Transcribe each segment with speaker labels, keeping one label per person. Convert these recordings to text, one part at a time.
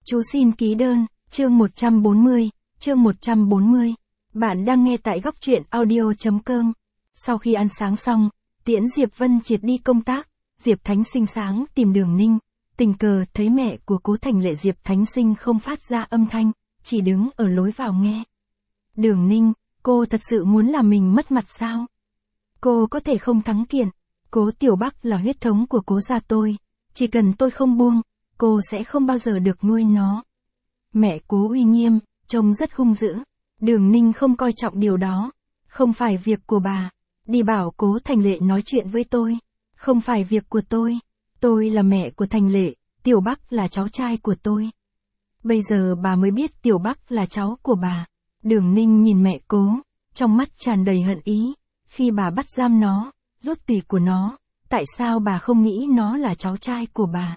Speaker 1: Chú xin ký đơn, chương 140, chương 140. Bạn đang nghe tại góc truyện audio.com. Sau khi ăn sáng xong, tiễn Diệp Vân Triệt đi công tác, Diệp Thánh Sinh sáng tìm Đường Ninh, tình cờ thấy mẹ của Cố Thành Lệ. Diệp Thánh Sinh không phát ra âm thanh, chỉ đứng ở lối vào nghe. Đường Ninh, cô thật sự muốn làm mình mất mặt sao? Cô có thể không thắng kiện, Cố Tiểu Bắc là huyết thống của Cố gia tôi, chỉ cần tôi không buông, cô sẽ không bao giờ được nuôi nó. Mẹ Cố uy nghiêm, trông rất hung dữ. Đường Ninh không coi trọng điều đó. Không phải việc của bà. Đi bảo Cố Thành Lệ nói chuyện với tôi. Không phải việc của tôi. Tôi là mẹ của Thành Lệ, Tiểu Bắc là cháu trai của tôi. Bây giờ bà mới biết Tiểu Bắc là cháu của bà. Đường Ninh nhìn mẹ Cố, trong mắt tràn đầy hận ý. Khi bà bắt giam nó, rút tùy của nó, tại sao bà không nghĩ nó là cháu trai của bà?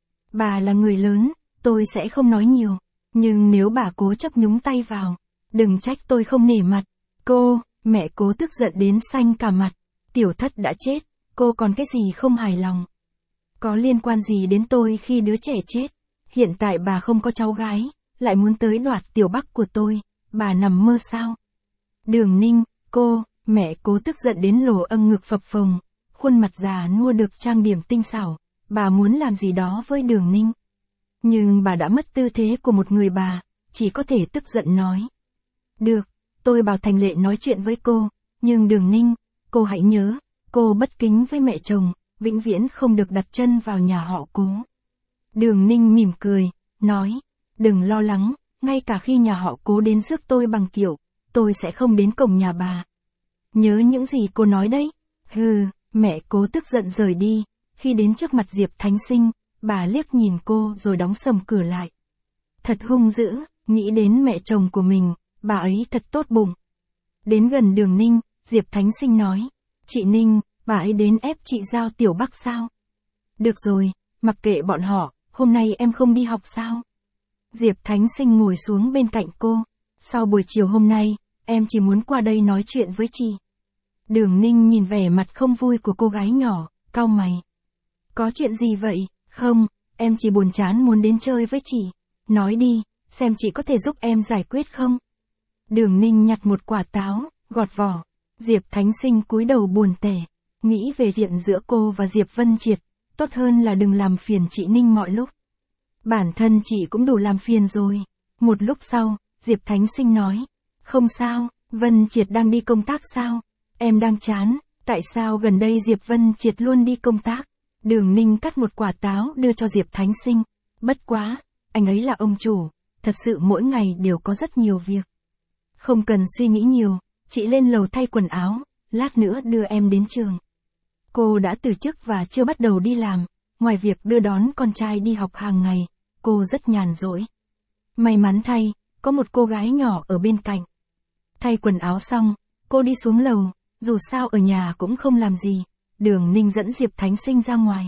Speaker 1: Bà là người lớn, tôi sẽ không nói nhiều. Nhưng nếu bà cố chấp nhúng tay vào, đừng trách tôi không nể mặt. Cô, mẹ Cố tức giận đến xanh cả mặt. Tiểu Thất đã chết, cô còn cái gì không hài lòng? Có liên quan gì đến tôi khi đứa trẻ chết? Hiện tại bà không có cháu gái, lại muốn tới đoạt Tiểu Bắc của tôi, bà nằm mơ sao? Đường Ninh, cô, mẹ Cố tức giận đến lồ âng ngực phập phồng, khuôn mặt già nua được trang điểm tinh xảo. Bà muốn làm gì đó với Đường Ninh. Nhưng bà đã mất tư thế của một người bà, chỉ có thể tức giận nói. Được, tôi bảo Thành Lệ nói chuyện với cô, nhưng Đường Ninh, cô hãy nhớ, cô bất kính với mẹ chồng, vĩnh viễn không được đặt chân vào nhà họ Cố. Đường Ninh mỉm cười, nói, đừng lo lắng, ngay cả khi nhà họ Cố đến rước tôi bằng kiệu, tôi sẽ không đến cổng nhà bà. Nhớ những gì cô nói đấy. Hừ, mẹ Cố tức giận rời đi. Khi đến trước mặt Diệp Thánh Sinh, bà liếc nhìn cô rồi đóng sầm cửa lại. Thật hung dữ, nghĩ đến mẹ chồng của mình, bà ấy thật tốt bụng. Đến gần Đường Ninh, Diệp Thánh Sinh nói, chị Ninh, bà ấy đến ép chị giao Tiểu Bắc sao? Được rồi, mặc kệ bọn họ, hôm nay em không đi học sao? Diệp Thánh Sinh ngồi xuống bên cạnh cô, sau buổi chiều hôm nay, em chỉ muốn qua đây nói chuyện với chị. Đường Ninh nhìn vẻ mặt không vui của cô gái nhỏ, cau mày. Có chuyện gì vậy? Không, em chỉ buồn chán muốn đến chơi với chị. Nói đi, xem chị có thể giúp em giải quyết không? Đường Ninh nhặt một quả táo, gọt vỏ. Diệp Thánh Sinh cúi đầu buồn tẻ, nghĩ về chuyện giữa cô và Diệp Vân Triệt, tốt hơn là đừng làm phiền chị Ninh mọi lúc. Bản thân chị cũng đủ làm phiền rồi. Một lúc sau, Diệp Thánh Sinh nói, không sao, Vân Triệt đang đi công tác sao? Em đang chán, tại sao gần đây Diệp Vân Triệt luôn đi công tác? Đường Ninh cắt một quả táo đưa cho Diệp Thánh Sinh. Bất quá, anh ấy là ông chủ, thật sự mỗi ngày đều có rất nhiều việc. Không cần suy nghĩ nhiều, chị lên lầu thay quần áo, lát nữa đưa em đến trường. Cô đã từ chức và chưa bắt đầu đi làm, ngoài việc đưa đón con trai đi học hàng ngày, cô rất nhàn rỗi. May mắn thay, có một cô gái nhỏ ở bên cạnh. Thay quần áo xong, cô đi xuống lầu, dù sao ở nhà cũng không làm gì. Đường Ninh dẫn Diệp Thánh Sinh ra ngoài.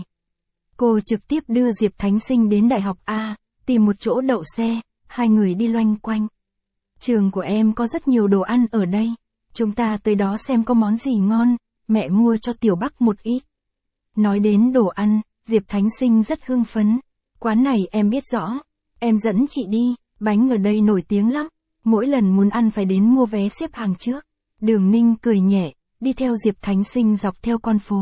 Speaker 1: Cô trực tiếp đưa Diệp Thánh Sinh đến Đại học A, tìm một chỗ đậu xe, hai người đi loanh quanh. Trường của em có rất nhiều đồ ăn ở đây, chúng ta tới đó xem có món gì ngon, mẹ mua cho Tiểu Bắc một ít. Nói đến đồ ăn, Diệp Thánh Sinh rất hưng phấn. Quán này em biết rõ, em dẫn chị đi, bánh ở đây nổi tiếng lắm, mỗi lần muốn ăn phải đến mua vé xếp hàng trước. Đường Ninh cười nhẹ, đi theo Diệp Thánh Sinh dọc theo con phố.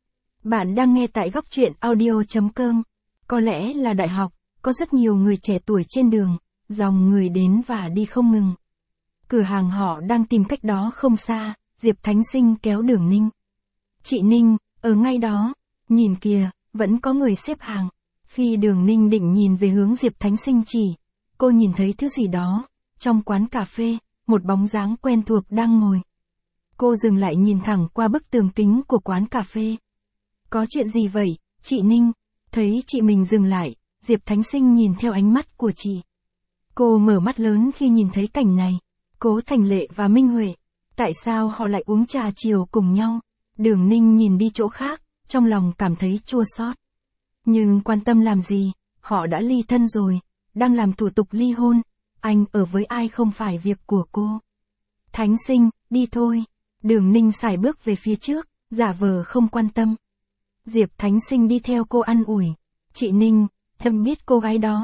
Speaker 1: Bạn đang nghe tại góc truyện audio.com. Có lẽ là đại học, có rất nhiều người trẻ tuổi trên đường, dòng người đến và đi không ngừng. Cửa hàng họ đang tìm cách đó không xa, Diệp Thánh Sinh kéo Đường Ninh. Chị Ninh, ở ngay đó, nhìn kìa, vẫn có người xếp hàng. Khi Đường Ninh định nhìn về hướng Diệp Thánh Sinh chỉ, cô nhìn thấy thứ gì đó, trong quán cà phê, một bóng dáng quen thuộc đang ngồi. Cô dừng lại nhìn thẳng qua bức tường kính của quán cà phê. Có chuyện gì vậy, chị Ninh? Thấy chị mình dừng lại, Diệp Thánh Sinh nhìn theo ánh mắt của chị. Cô mở mắt lớn khi nhìn thấy cảnh này. Cố Thành Lệ và Minh Huệ. Tại sao họ lại uống trà chiều cùng nhau? Đường Ninh nhìn đi chỗ khác, trong lòng cảm thấy chua xót. Nhưng quan tâm làm gì, họ đã ly thân rồi, đang làm thủ tục ly hôn. Anh ở với ai không phải việc của cô. Thánh Sinh, đi thôi. Đường Ninh sải bước về phía trước, giả vờ không quan tâm. Diệp Thánh Sinh đi theo cô an ủi. Chị Ninh, em biết cô gái đó,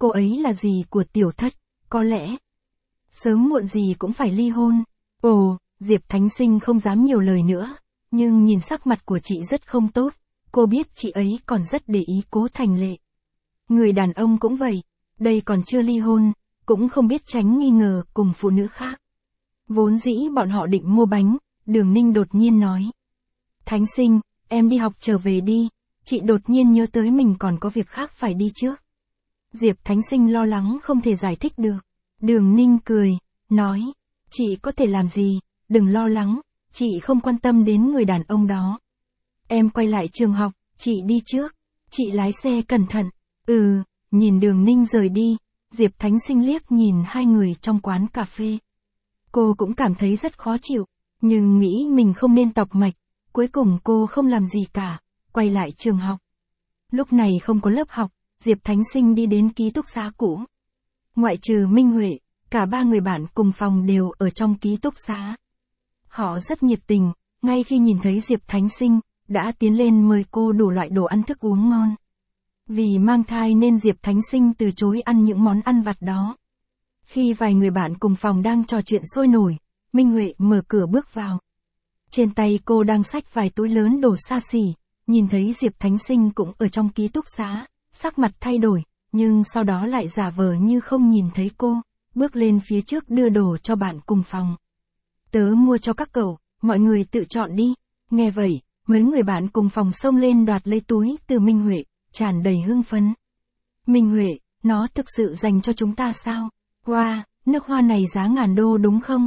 Speaker 1: cô ấy là dì của Tiểu Thất, có lẽ sớm muộn gì cũng phải ly hôn. Ồ, Diệp Thánh Sinh không dám nhiều lời nữa, nhưng nhìn sắc mặt của chị rất không tốt, cô biết chị ấy còn rất để ý Cố Thành Lệ. Người đàn ông cũng vậy, đây còn chưa ly hôn, cũng không biết tránh nghi ngờ cùng phụ nữ khác. Vốn dĩ bọn họ định mua bánh, Đường Ninh đột nhiên nói. Thánh Sinh, em đi học trở về đi, chị đột nhiên nhớ tới mình còn có việc khác phải đi trước. Diệp Thánh Sinh lo lắng không thể giải thích được. Đường Ninh cười, nói, chị có thể làm gì, đừng lo lắng, chị không quan tâm đến người đàn ông đó. Em quay lại trường học, chị đi trước, chị lái xe cẩn thận. Nhìn Đường Ninh rời đi, Diệp Thánh Sinh liếc nhìn hai người trong quán cà phê. Cô cũng cảm thấy rất khó chịu, nhưng nghĩ mình không nên tọc mạch, cuối cùng cô không làm gì cả, quay lại trường học. Lúc này không có lớp học, Diệp Thánh Sinh đi đến ký túc xá cũ. Ngoại trừ Minh Huệ, cả ba người bạn cùng phòng đều ở trong ký túc xá. Họ rất nhiệt tình, ngay khi nhìn thấy Diệp Thánh Sinh, đã tiến lên mời cô đủ loại đồ ăn thức uống ngon. Vì mang thai nên Diệp Thánh Sinh từ chối ăn những món ăn vặt đó. Khi vài người bạn cùng phòng đang trò chuyện sôi nổi, Minh Huệ mở cửa bước vào. Trên tay cô đang xách vài túi lớn đồ xa xỉ, nhìn thấy Diệp Thánh Sinh cũng ở trong ký túc xá, sắc mặt thay đổi, nhưng sau đó lại giả vờ như không nhìn thấy cô, bước lên phía trước đưa đồ cho bạn cùng phòng. Tớ mua cho các cậu, mọi người tự chọn đi. Nghe vậy, mấy người bạn cùng phòng xông lên đoạt lấy túi từ Minh Huệ, tràn đầy hưng phấn. Minh Huệ, nó thực sự dành cho chúng ta sao? Wow, nước hoa này giá ngàn đô đúng không?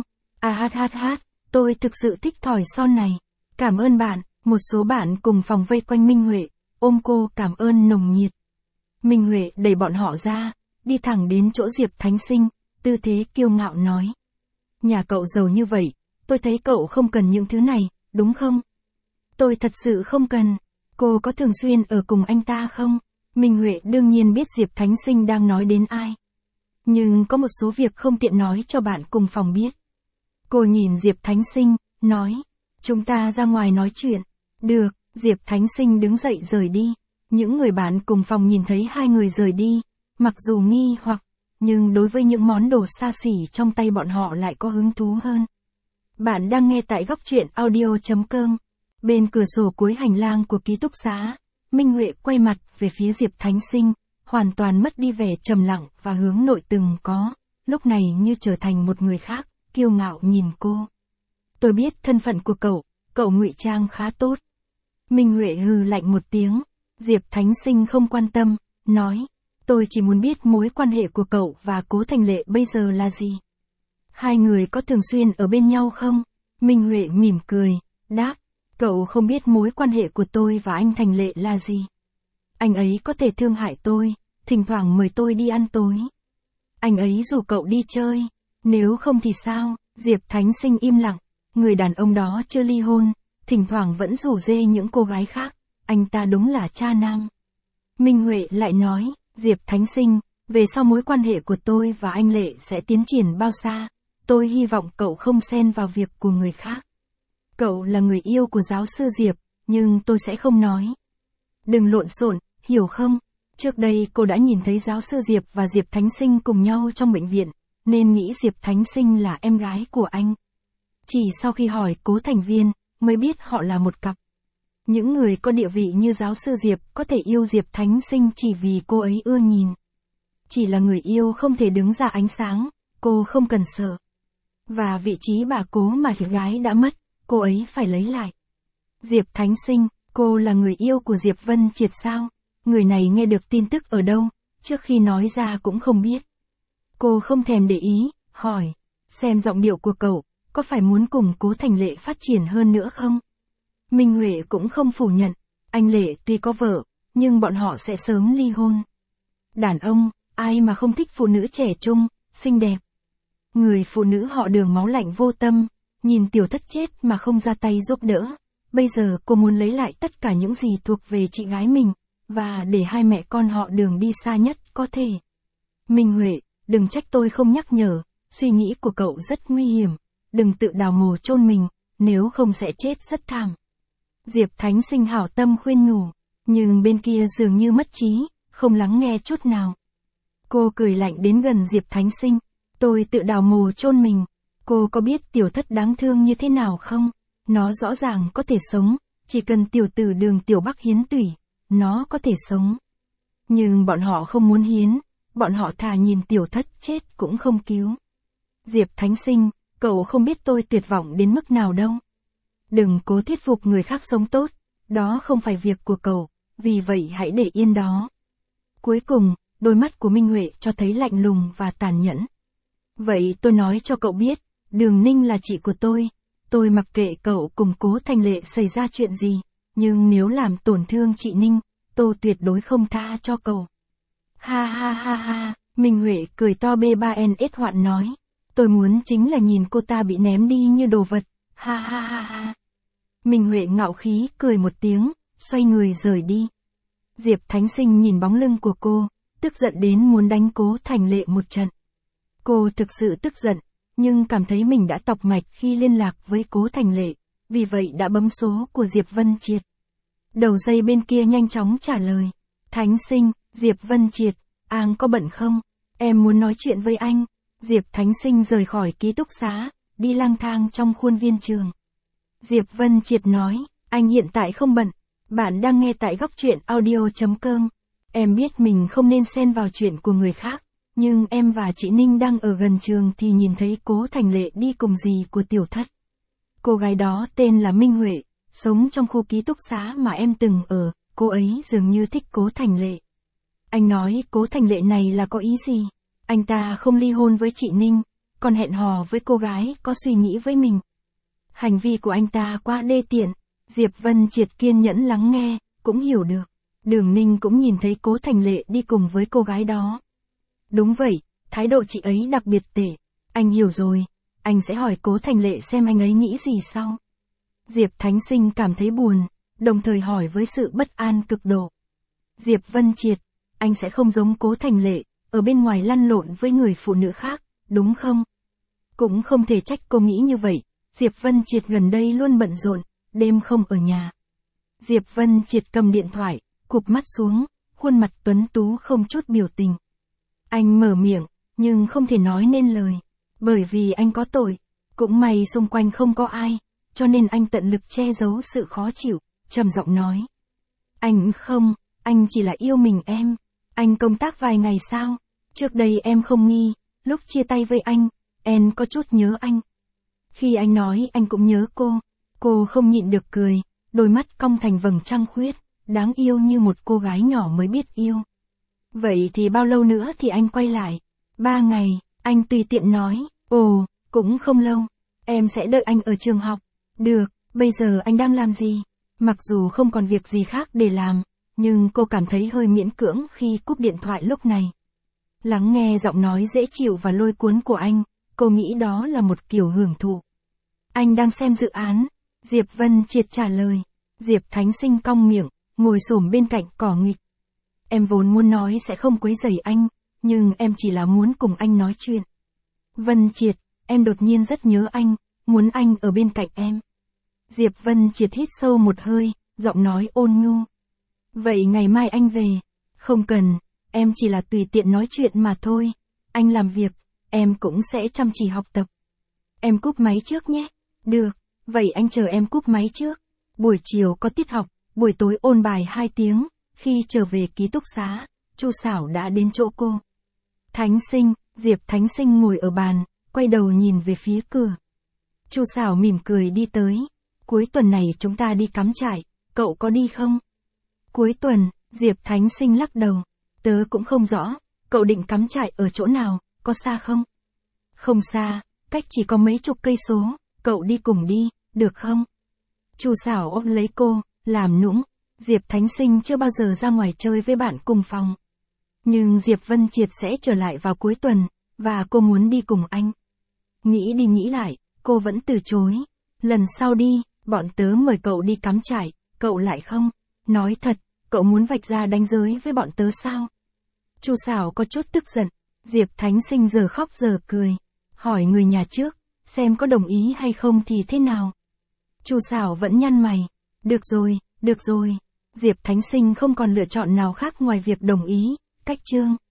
Speaker 1: Tôi thực sự thích thỏi son này. Cảm ơn bạn, một số bạn cùng phòng vây quanh Minh Huệ, ôm cô cảm ơn nồng nhiệt. Minh Huệ đẩy bọn họ ra, đi thẳng đến chỗ Diệp Thánh Sinh, tư thế kiêu ngạo nói. Nhà cậu giàu như vậy, tôi thấy cậu không cần những thứ này, đúng không? Tôi thật sự không cần. Cô có thường xuyên ở cùng anh ta không? Minh Huệ đương nhiên biết Diệp Thánh Sinh đang nói đến ai. Nhưng có một số việc không tiện nói cho bạn cùng phòng biết. Cô nhìn Diệp Thánh Sinh, nói. Chúng ta ra ngoài nói chuyện. Được, Diệp Thánh Sinh đứng dậy rời đi. Những người bạn cùng phòng nhìn thấy hai người rời đi, mặc dù nghi hoặc, nhưng đối với những món đồ xa xỉ trong tay bọn họ lại có hứng thú hơn. Bạn đang nghe tại góc truyện audio.com. Bên cửa sổ cuối hành lang của ký túc xá, Minh Huệ quay mặt về phía Diệp Thánh Sinh, hoàn toàn mất đi vẻ trầm lặng và hướng nội từng có, lúc này như trở thành một người khác, kiêu ngạo nhìn cô. Tôi biết thân phận của cậu ngụy trang khá tốt. Minh Huệ hừ lạnh một tiếng, Diệp Thánh Sinh không quan tâm, nói, tôi chỉ muốn biết mối quan hệ của cậu và Cố Thành Lệ bây giờ là gì. Hai người có thường xuyên ở bên nhau không? Minh Huệ mỉm cười, đáp, cậu không biết mối quan hệ của tôi và anh Thành Lệ là gì. Anh ấy có thể thương hại tôi, thỉnh thoảng mời tôi đi ăn tối. Anh ấy rủ cậu đi chơi, nếu không thì sao? Diệp Thánh Sinh im lặng, người đàn ông đó chưa ly hôn, thỉnh thoảng vẫn rủ rê những cô gái khác, anh ta đúng là cha nam. Minh Huệ lại nói, Diệp Thánh Sinh, về sau mối quan hệ của tôi và anh Lệ sẽ tiến triển bao xa, tôi hy vọng cậu không xen vào việc của người khác. Cậu là người yêu của giáo sư Diệp, nhưng tôi sẽ không nói. Đừng lộn xộn, hiểu không? Trước đây cô đã nhìn thấy giáo sư Diệp và Diệp Thánh Sinh cùng nhau trong bệnh viện, nên nghĩ Diệp Thánh Sinh là em gái của anh. Chỉ sau khi hỏi Cố Thành Viên, mới biết họ là một cặp. Những người có địa vị như giáo sư Diệp có thể yêu Diệp Thánh Sinh chỉ vì cô ấy ưa nhìn. Chỉ là người yêu không thể đứng ra ánh sáng, cô không cần sợ. Và vị trí bà Cố mà chị gái đã mất, cô ấy phải lấy lại. Diệp Thánh Sinh, cô là người yêu của Diệp Vân Triệt sao? Người này nghe được tin tức ở đâu, trước khi nói ra cũng không biết. Cô không thèm để ý, hỏi, xem giọng điệu của cậu, có phải muốn cùng Cố Thành Lệ phát triển hơn nữa không? Minh Huệ cũng không phủ nhận, anh Lệ tuy có vợ, nhưng bọn họ sẽ sớm ly hôn. Đàn ông, ai mà không thích phụ nữ trẻ trung, xinh đẹp. Người phụ nữ họ Đường máu lạnh vô tâm, nhìn Tiểu Thất chết mà không ra tay giúp đỡ. Bây giờ cô muốn lấy lại tất cả những gì thuộc về chị gái mình, và để hai mẹ con họ Đường đi xa nhất có thể. Minh Huệ, đừng trách tôi không nhắc nhở, suy nghĩ của cậu rất nguy hiểm, đừng tự đào mồ chôn mình, nếu không sẽ chết rất thảm. Diệp Thánh Sinh hảo tâm khuyên nhủ, nhưng bên kia dường như mất trí, không lắng nghe chút nào. Cô cười lạnh đến gần Diệp Thánh Sinh. Tôi tự đào mồ chôn mình. Cô có biết tiểu thất đáng thương như thế nào không? Nó rõ ràng có thể sống, chỉ cần tiểu tử Đường Tiểu Bắc hiến tủy, nó có thể sống. Nhưng bọn họ không muốn hiến, bọn họ thà nhìn tiểu thất chết cũng không cứu. Diệp Thánh Sinh, cậu không biết tôi tuyệt vọng đến mức nào đâu. Đừng cố thuyết phục người khác sống tốt, đó không phải việc của cậu, vì vậy hãy để yên đó. Cuối cùng, đôi mắt của Minh Huệ cho thấy lạnh lùng và tàn nhẫn. Vậy tôi nói cho cậu biết, Đường Ninh là chị của tôi mặc kệ cậu cùng Cố Thành Lệ xảy ra chuyện gì, nhưng nếu làm tổn thương chị Ninh, tôi tuyệt đối không tha cho cậu. Ha ha ha ha, Minh Huệ cười to B3NS hoạn nói. Tôi muốn chính là nhìn cô ta bị ném đi như đồ vật, ha ha ha ha. Minh Huệ ngạo khí cười một tiếng, xoay người rời đi. Diệp Thánh Sinh nhìn bóng lưng của cô, tức giận đến muốn đánh Cố Thành Lệ một trận. Cô thực sự tức giận, nhưng cảm thấy mình đã tọc mạch khi liên lạc với Cố Thành Lệ, vì vậy đã bấm số của Diệp Vân Triệt. Đầu dây bên kia nhanh chóng trả lời. Thánh Sinh, Diệp Vân Triệt, Ang có bận không? Em muốn nói chuyện với anh. Diệp Thánh Sinh rời khỏi ký túc xá, đi lang thang trong khuôn viên trường. Diệp Vân Triệt nói, anh hiện tại không bận. Bạn đang nghe tại góc truyện audio.com. Em biết mình không nên xen vào chuyện của người khác, nhưng em và chị Ninh đang ở gần trường thì nhìn thấy Cố Thành Lệ đi cùng dì của tiểu thất. Cô gái đó tên là Minh Huệ, sống trong khu ký túc xá mà em từng ở, cô ấy dường như thích Cố Thành Lệ. Anh nói Cố Thành Lệ này là có ý gì? Anh ta không ly hôn với chị Ninh, còn hẹn hò với cô gái có suy nghĩ với mình. Hành vi của anh ta quá đê tiện. Diệp Vân Triệt kiên nhẫn lắng nghe, cũng hiểu được. Đường Ninh cũng nhìn thấy Cố Thành Lệ đi cùng với cô gái đó. Đúng vậy, thái độ chị ấy đặc biệt tệ. Anh hiểu rồi, anh sẽ hỏi Cố Thành Lệ xem anh ấy nghĩ gì sau. Diệp Thánh Sinh cảm thấy buồn, đồng thời hỏi với sự bất an cực độ. Diệp Vân Triệt, anh sẽ không giống Cố Thành Lệ, ở bên ngoài lăn lộn với người phụ nữ khác, đúng không? Cũng không thể trách cô nghĩ như vậy, Diệp Vân Triệt gần đây luôn bận rộn, đêm không ở nhà. Diệp Vân Triệt cầm điện thoại, cụp mắt xuống, khuôn mặt tuấn tú không chút biểu tình. Anh mở miệng, nhưng không thể nói nên lời, bởi vì anh có tội, cũng may xung quanh không có ai, cho nên anh tận lực che giấu sự khó chịu, trầm giọng nói. Anh chỉ là yêu mình em. Anh công tác vài ngày sao? Trước đây em không nghi, lúc chia tay với anh, em có chút nhớ anh. Khi anh nói anh cũng nhớ cô không nhịn được cười, đôi mắt cong thành vầng trăng khuyết, đáng yêu như một cô gái nhỏ mới biết yêu. Vậy thì bao lâu nữa thì anh quay lại? 3 ngày, anh tùy tiện nói, ồ, cũng không lâu, em sẽ đợi anh ở trường học. Được, bây giờ anh đang làm gì? Mặc dù không còn việc gì khác để làm, nhưng cô cảm thấy hơi miễn cưỡng khi cúp điện thoại lúc này. Lắng nghe giọng nói dễ chịu và lôi cuốn của anh, cô nghĩ đó là một kiểu hưởng thụ. Anh đang xem dự án. Diệp Vân Triệt trả lời. Diệp Thánh Sinh cong miệng, ngồi xổm bên cạnh cỏ nghịch. Em vốn muốn nói sẽ không quấy rầy anh, nhưng em chỉ là muốn cùng anh nói chuyện. Vân Triệt, em đột nhiên rất nhớ anh, muốn anh ở bên cạnh em. Diệp Vân Triệt hít sâu một hơi, giọng nói ôn nhu. Vậy ngày mai anh về. Không cần, em chỉ là tùy tiện nói chuyện mà thôi. Anh làm việc, em cũng sẽ chăm chỉ học tập. Em cúp máy trước nhé. Được, vậy anh chờ em cúp máy trước. Buổi chiều có tiết học, buổi tối ôn bài 2 tiếng. Khi trở về ký túc xá, Chu Sảo đã đến chỗ cô. Thánh Sinh, Diệp Thánh Sinh ngồi ở bàn, quay đầu nhìn về phía cửa. Chu Sảo mỉm cười đi tới. Cuối tuần này chúng ta đi cắm trại, cậu có đi không? Cuối tuần, Diệp Thánh Sinh lắc đầu. Tớ cũng không rõ, cậu định cắm trại ở chỗ nào, có xa không? Không xa, cách chỉ có mấy chục cây số, cậu đi cùng đi, được không? Chu Sảo ôm lấy cô, làm nũng. Diệp Thánh Sinh chưa bao giờ ra ngoài chơi với bạn cùng phòng. Nhưng Diệp Vân Triệt sẽ trở lại vào cuối tuần, và cô muốn đi cùng anh. Nghĩ đi nghĩ lại, cô vẫn từ chối. Lần sau đi, bọn tớ mời cậu đi cắm trại, cậu lại không? Nói thật, cậu muốn vạch ra đánh giới với bọn tớ sao? Chu Sảo có chút tức giận. Diệp Thánh Sinh giờ khóc giờ cười. Hỏi người nhà trước, xem có đồng ý hay không thì thế nào? Chu Sảo vẫn nhăn mày. Được rồi, được rồi. Diệp Thánh Sinh không còn lựa chọn nào khác ngoài việc đồng ý. Cách chương